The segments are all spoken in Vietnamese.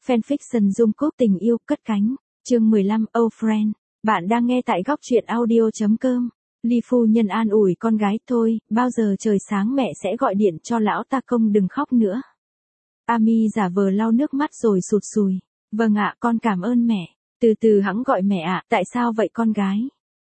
Fanfiction Jungkook tình yêu cất cánh. Chương 15 Oh Friend. Bạn đang nghe tại góc truyện audio.com. Ly phu nhân an ủi con gái thôi, bao giờ trời sáng mẹ sẽ gọi điện cho lão ta công đừng khóc nữa. Ami giả vờ lau nước mắt rồi sụt sùi. Vâng ạ, con cảm ơn mẹ. Từ từ hẵng gọi mẹ ạ, tại sao vậy con gái?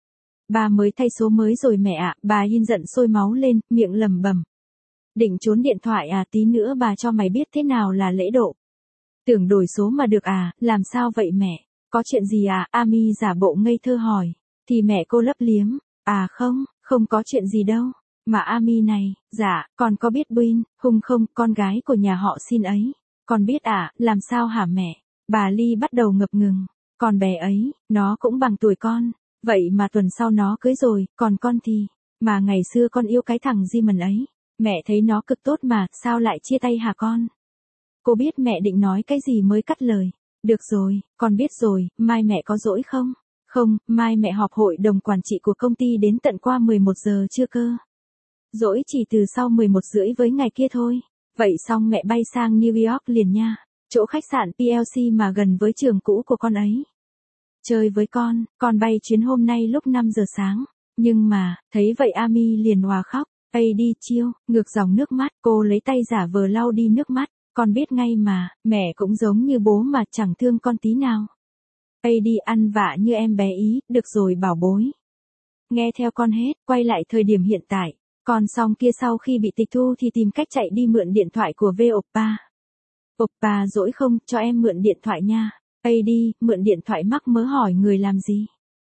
Bà mới thay số mới rồi mẹ ạ, bà Hin giận sôi máu lên, miệng lẩm bẩm. Định trốn điện thoại à, tí nữa bà cho mày biết thế nào là lễ độ. Tưởng đổi số mà được à, làm sao vậy mẹ? Có chuyện gì à? Ami giả bộ ngây thơ hỏi. Thì mẹ cô lấp liếm. À không có chuyện gì đâu. Mà Ami này, dạ, con có biết Buin, Hung không, con gái của nhà họ Xin ấy. Con biết à, làm sao hả mẹ? Bà Ly bắt đầu ngập ngừng. Con bé ấy, nó cũng bằng tuổi con. Vậy mà tuần sau nó cưới rồi, còn con thì. Mà ngày xưa con yêu cái thằng Jimon ấy. Mẹ thấy nó cực tốt mà, sao lại chia tay hả con? Cô biết mẹ định nói cái gì mới cắt lời. Được rồi, con biết rồi, mai mẹ có rỗi không? Không, mai mẹ họp hội đồng quản trị của công ty đến tận qua 11 giờ trưa cơ. Rỗi chỉ từ sau 11 rưỡi với ngày kia thôi. Vậy xong mẹ bay sang New York liền nha. Chỗ khách sạn PLC mà gần với trường cũ của con ấy. Chơi với con bay chuyến hôm nay lúc 5 giờ sáng. Nhưng mà, thấy vậy Ami liền òa khóc. Ây đi chiêu, ngược dòng nước mắt, cô lấy tay giả vờ lau đi nước mắt. Con biết ngay mà, mẹ cũng giống như bố mà chẳng thương con tí nào. Ây đi ăn vạ như em bé ý, được rồi bảo bối. Nghe theo con hết, quay lại thời điểm hiện tại. Con xong kia sau khi bị tịch thu thì tìm cách chạy đi mượn điện thoại của V Oppa. Oppa dỗi không, cho em mượn điện thoại nha. Ây đi, mượn điện thoại mắc mớ hỏi người làm gì.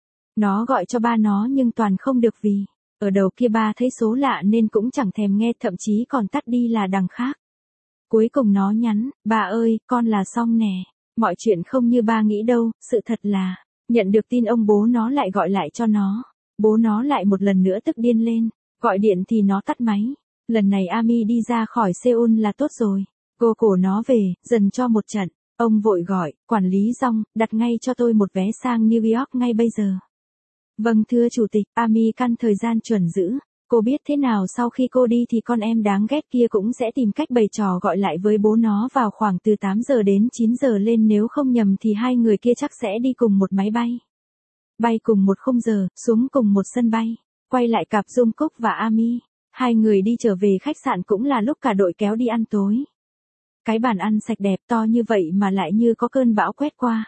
Nó gọi cho ba nó nhưng toàn không được vì. Ở đầu kia ba thấy số lạ nên cũng chẳng thèm nghe, thậm chí còn tắt đi là đằng khác. Cuối cùng nó nhắn, bà ơi, con là xong nè. Mọi chuyện không như ba nghĩ đâu, sự thật là, nhận được tin ông bố nó lại gọi lại cho nó. Bố nó lại một lần nữa tức điên lên, gọi điện thì nó tắt máy. Lần này Ami đi ra khỏi Seoul là tốt rồi. Cô cổ nó về, dần cho một trận. Ông vội gọi, quản lý Dong, đặt ngay cho tôi một vé sang New York ngay bây giờ. Vâng thưa chủ tịch, Ami căn thời gian chuẩn giữ. Cô biết thế nào sau khi cô đi thì con em đáng ghét kia cũng sẽ tìm cách bày trò gọi lại với bố nó vào khoảng từ 8 giờ đến 9 giờ lên, nếu không nhầm thì hai người kia chắc sẽ đi cùng một máy bay. Bay cùng một khung giờ, xuống cùng một sân bay. Quay lại cặp Jungkook và Ami. Hai người đi trở về khách sạn cũng là lúc cả đội kéo đi ăn tối. Cái bàn ăn sạch đẹp to như vậy mà lại như có cơn bão quét qua.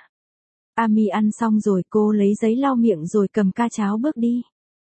Ami ăn xong rồi cô lấy giấy lau miệng rồi cầm ca cháo bước đi.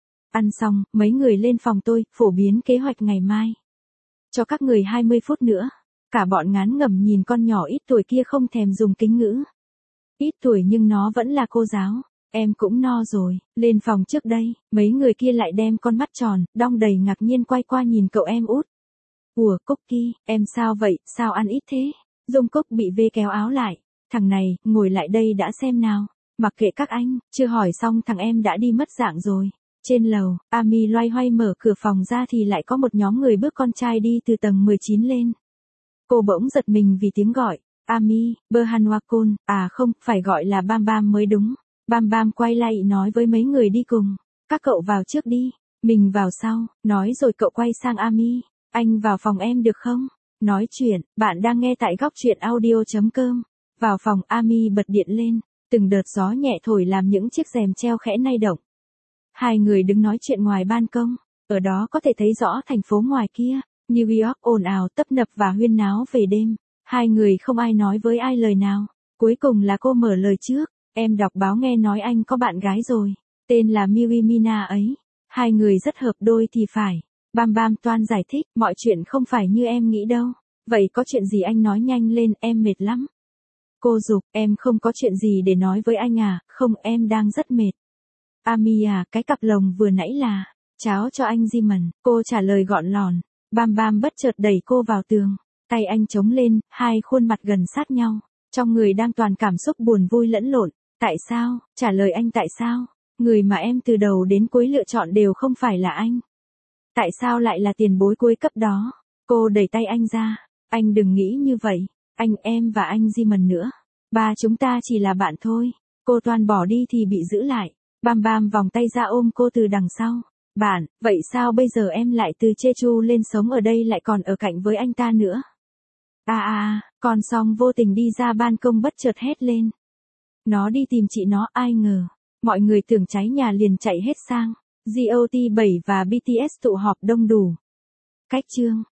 Ăn xong, mấy người lên phòng tôi, phổ biến kế hoạch ngày mai. Cho các người 20 phút nữa. Cả bọn ngán ngẩm nhìn con nhỏ ít tuổi kia không thèm dùng kính ngữ. Ít tuổi nhưng nó vẫn là cô giáo. Em cũng no rồi, lên phòng trước đây. Mấy người kia lại đem con mắt tròn, đong đầy ngạc nhiên quay qua nhìn cậu em út. Ủa Cookie, em sao vậy, sao ăn ít thế? Jungkook bị vê kéo áo lại. Thằng này, ngồi lại đây đã xem nào. Mặc kệ các anh, chưa hỏi xong thằng em đã đi mất dạng rồi. Trên lầu, Ami loay hoay mở cửa phòng ra thì lại có một nhóm người bước con trai đi từ tầng 19 lên. Cô bỗng giật mình vì tiếng gọi. Ami, Berhanwakun, à không, phải gọi là Bam Bam mới đúng. Bam Bam quay lại nói với mấy người đi cùng. Các cậu vào trước đi, mình vào sau. Nói rồi cậu quay sang Ami. Anh vào phòng em được không? Nói chuyện, bạn đang nghe tại góc truyện audio.com. Vào phòng Ami bật điện lên. Từng đợt gió nhẹ thổi làm những chiếc rèm treo khẽ lay động. Hai người đứng nói chuyện ngoài ban công, ở đó có thể thấy rõ thành phố ngoài kia, New York ồn ào tấp nập và huyên náo về đêm. Hai người không ai nói với ai lời nào. Cuối cùng là cô mở lời trước, em đọc báo nghe nói anh có bạn gái rồi, tên là Miwi Mina ấy. Hai người rất hợp đôi thì phải. Bam Bam toan giải thích, mọi chuyện không phải như em nghĩ đâu. Vậy có chuyện gì anh nói nhanh lên, em mệt lắm. Cô giục, em không có chuyện gì để nói với anh à, không em đang rất mệt. Ami à, cái cặp lồng vừa nãy là cháo cho anh Jimon, cô trả lời gọn lòn. Bam Bam bất chợt đẩy cô vào tường, tay anh chống lên, hai khuôn mặt gần sát nhau, trong người đang toàn cảm xúc buồn vui lẫn lộn. Tại sao, trả lời anh tại sao, người mà em từ đầu đến cuối lựa chọn đều không phải là anh. Tại sao lại là tiền bối cuối cấp đó? Cô đẩy tay anh ra, anh đừng nghĩ như vậy, anh em và anh Jimon nữa. Ba chúng ta chỉ là bạn thôi. Cô toan bỏ đi thì bị giữ lại. Bam Bam vòng tay ra ôm cô từ đằng sau. Bạn, vậy sao bây giờ em lại từ Jeju lên sống ở đây lại còn ở cạnh với anh ta nữa? Con Song vô tình đi ra ban công bất chợt hét lên. Nó đi tìm chị nó, ai ngờ. Mọi người tưởng cháy nhà liền chạy hết sang. GOT7 và BTS tụ họp đông đủ. Cách chương